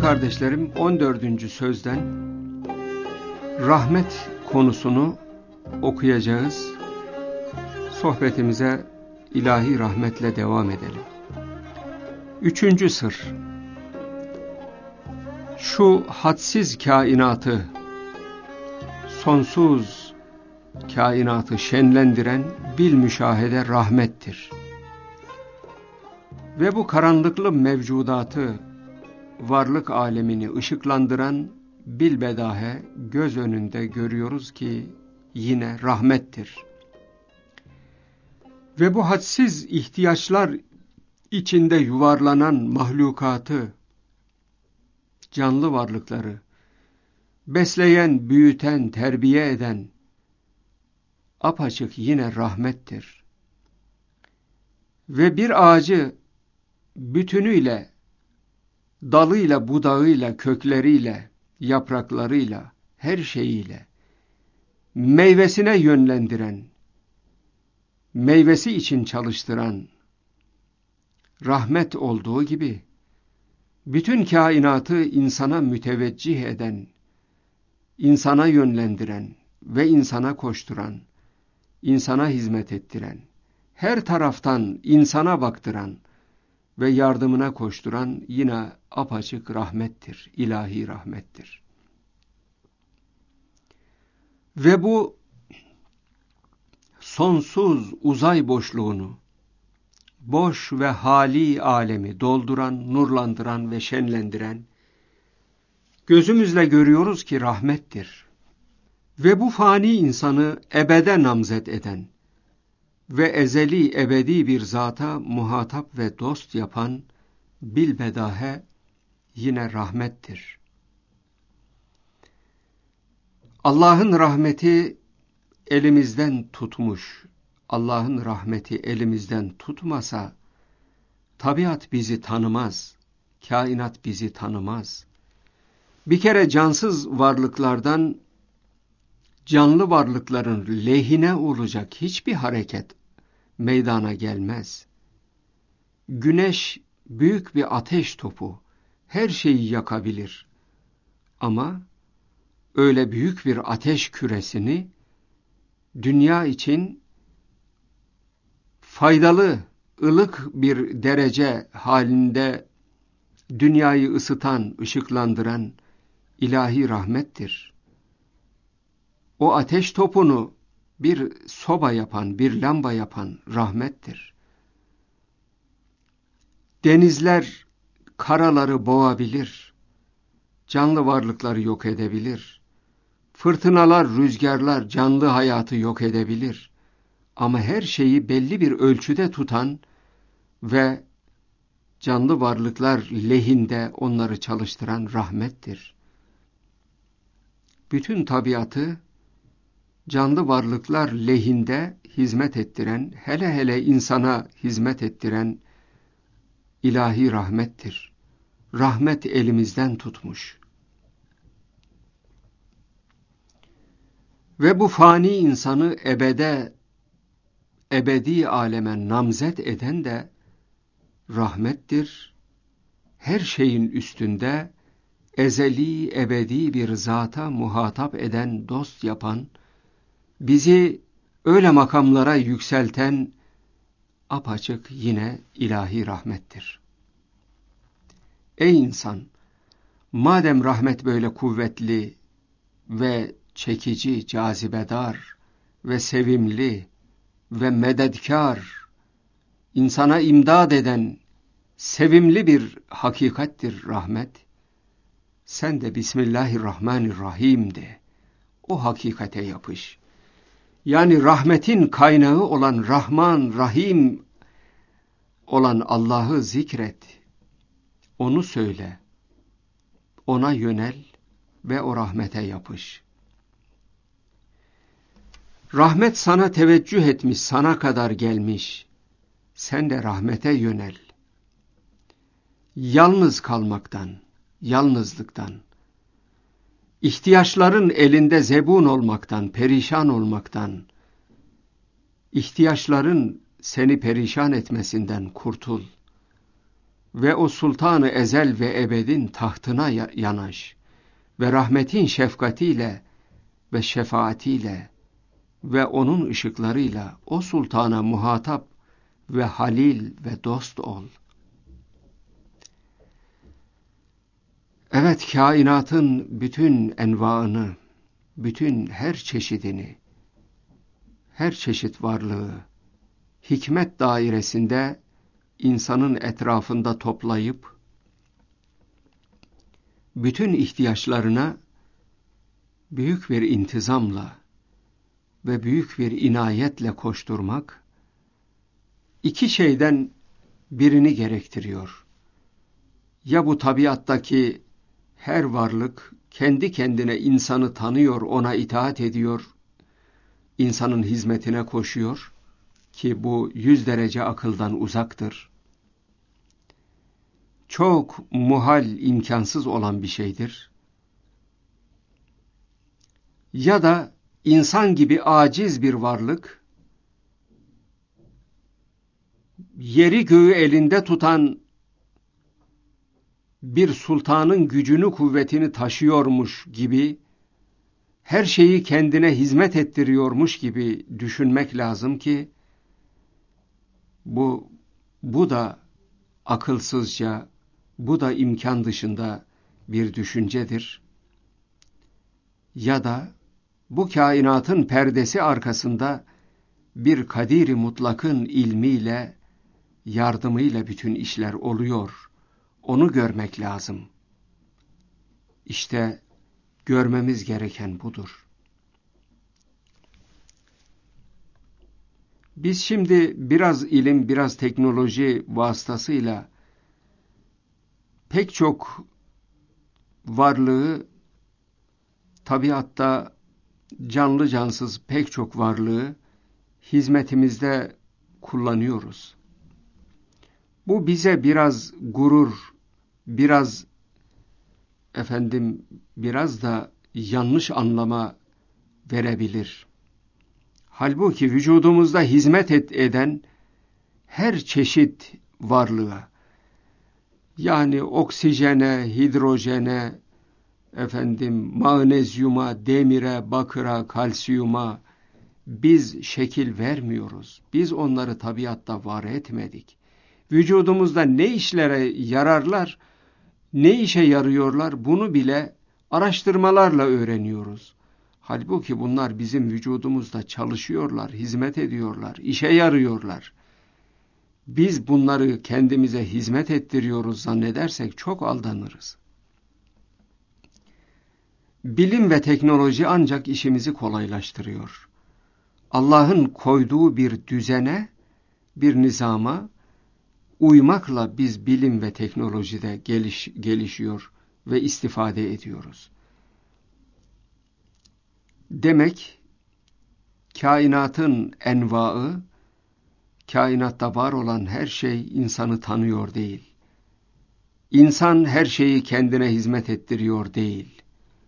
kardeşlerim, 14. sözden rahmet konusunu okuyacağız. Sohbetimize ilahi rahmetle devam edelim. 3. sır. Şu hadsiz kainatı, sonsuz kainatı şenlendiren bilmüşahede rahmettir. Ve bu karanlıklı mevcudatı, varlık alemini ışıklandıran bilbedahe göz önünde görüyoruz ki yine rahmettir. Ve bu hadsiz ihtiyaçlar içinde yuvarlanan mahlukatı, canlı varlıkları besleyen, büyüten, terbiye eden apaçık yine rahmettir. Ve bir ağacı bütünüyle, dalıyla, budağıyla, kökleriyle, yapraklarıyla, her şeyiyle meyvesine yönlendiren, meyvesi için çalıştıran rahmet olduğu gibi, bütün kainatı insana müteveccih eden, insana yönlendiren ve insana koşturan, insana hizmet ettiren, her taraftan insana baktıran ve yardımına koşturan yine apaçık rahmettir, ilahi rahmettir. Ve bu sonsuz uzay boşluğunu, boş ve hali alemi dolduran, nurlandıran ve şenlendiren, gözümüzle görüyoruz ki rahmettir. Ve bu fani insanı ebede namzet eden ve ezeli ebedi bir zata muhatap ve dost yapan bilbedahe yine rahmettir. Allah'ın rahmeti elimizden tutmuş, Allah'ın rahmeti elimizden tutmasa, tabiat bizi tanımaz, kainat bizi tanımaz. Bir kere cansız varlıklardan, canlı varlıkların lehine olacak hiçbir hareket meydana gelmez. Güneş büyük bir ateş topu, her şeyi yakabilir. Ama öyle büyük bir ateş küresini dünya için faydalı, ılık bir derece halinde dünyayı ısıtan, ışıklandıran ilahi rahmettir. O ateş topunu bir soba yapan, bir lamba yapan rahmettir. Denizler karaları boğabilir, canlı varlıkları yok edebilir. Fırtınalar, rüzgarlar canlı hayatı yok edebilir. Ama her şeyi belli bir ölçüde tutan ve canlı varlıklar lehinde onları çalıştıran rahmettir. Bütün tabiatı canlı varlıklar lehinde hizmet ettiren, hele hele insana hizmet ettiren ilahi rahmettir. Rahmet elimizden tutmuş. Ve bu fani insanı ebedi aleme namzet eden de rahmettir. Her şeyin üstünde ezeli ebedi bir zata muhatap eden, dost yapan, bizi öyle makamlara yükselten apaçık yine ilahi rahmettir. Ey insan! Madem rahmet böyle kuvvetli ve çekici, cazibedar ve sevimli ve medetkar, insana imdad eden sevimli bir hakikattir rahmet, sen de Bismillahirrahmanirrahim de, o hakikate yapış. Yani rahmetin kaynağı olan Rahman, Rahim olan Allah'ı zikret, onu söyle, ona yönel ve o rahmete yapış. Rahmet sana teveccüh etmiş, sana kadar gelmiş. Sen de rahmete yönel. Yalnız kalmaktan, yalnızlıktan, ihtiyaçların elinde zebun olmaktan, perişan olmaktan, ihtiyaçların seni perişan etmesinden kurtul ve o sultanı ezel ve ebedin tahtına yanaş ve rahmetin şefkatiyle ve şefaatiyle ve onun ışıklarıyla o sultana muhatap ve halil ve dost ol. Evet, kainatın bütün envaını, bütün her çeşidini, her çeşit varlığı hikmet dairesinde insanın etrafında toplayıp bütün ihtiyaçlarına büyük bir intizamla ve büyük bir inayetle koşturmak iki şeyden birini gerektiriyor. Ya bu tabiattaki her varlık kendi kendine insanı tanıyor, ona itaat ediyor, insanın hizmetine koşuyor ki bu 100 derece akıldan uzaktır. Çok muhal, imkansız olan bir şeydir. Ya da insan gibi aciz bir varlık, yeri göğü elinde tutan bir sultanın gücünü, kuvvetini taşıyormuş gibi, her şeyi kendine hizmet ettiriyormuş gibi düşünmek lazım ki, bu da akılsızca, bu da imkan dışında bir düşüncedir. Ya da bu kainatın perdesi arkasında bir kadir-i mutlakın ilmiyle, yardımıyla bütün işler oluyor. Onu görmek lazım. İşte görmemiz gereken budur. Biz şimdi biraz ilim, biraz teknoloji vasıtasıyla pek çok varlığı, tabiatta canlı cansız pek çok varlığı hizmetimizde kullanıyoruz. Bu bize biraz gurur, biraz biraz da yanlış anlama verebilir. Halbuki vücudumuzda hizmet eden her çeşit varlığa, yani oksijene, hidrojene, magnezyuma, demire, bakıra, kalsiyuma biz şekil vermiyoruz. Biz onları tabiatta var etmedik. Vücudumuzda ne işlere yararlar, ne işe yarıyorlar, bunu bile araştırmalarla öğreniyoruz. Halbuki bunlar bizim vücudumuzda çalışıyorlar, hizmet ediyorlar, işe yarıyorlar. Biz bunları kendimize hizmet ettiriyoruz zannedersek çok aldanırız. Bilim ve teknoloji ancak işimizi kolaylaştırıyor. Allah'ın koyduğu bir düzene, bir nizama uymakla biz bilim ve teknolojide gelişiyor ve istifade ediyoruz. Demek kainatın envaı, kainatta var olan her şey insanı tanıyor değil. İnsan her şeyi kendine hizmet ettiriyor değil.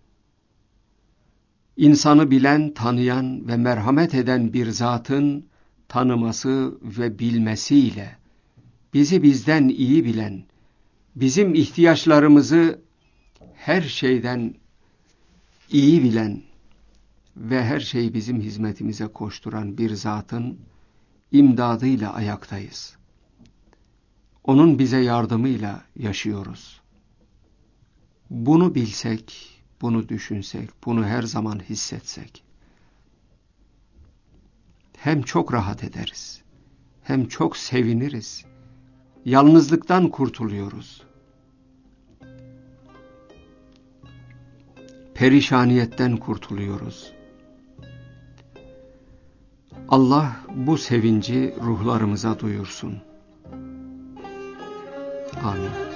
İnsanı bilen, tanıyan ve merhamet eden bir zatın tanıması ve bilmesiyle, bizi bizden iyi bilen, bizim ihtiyaçlarımızı her şeyden iyi bilen ve her şeyi bizim hizmetimize koşturan bir zatın imdadıyla ayaktayız. Onun bize yardımıyla yaşıyoruz. Bunu bilsek, bunu düşünsek, bunu her zaman hissetsek, hem çok rahat ederiz, hem çok seviniriz, yalnızlıktan kurtuluyoruz. Perişaniyetten kurtuluyoruz. Allah bu sevinci ruhlarımıza duyursun. Amin.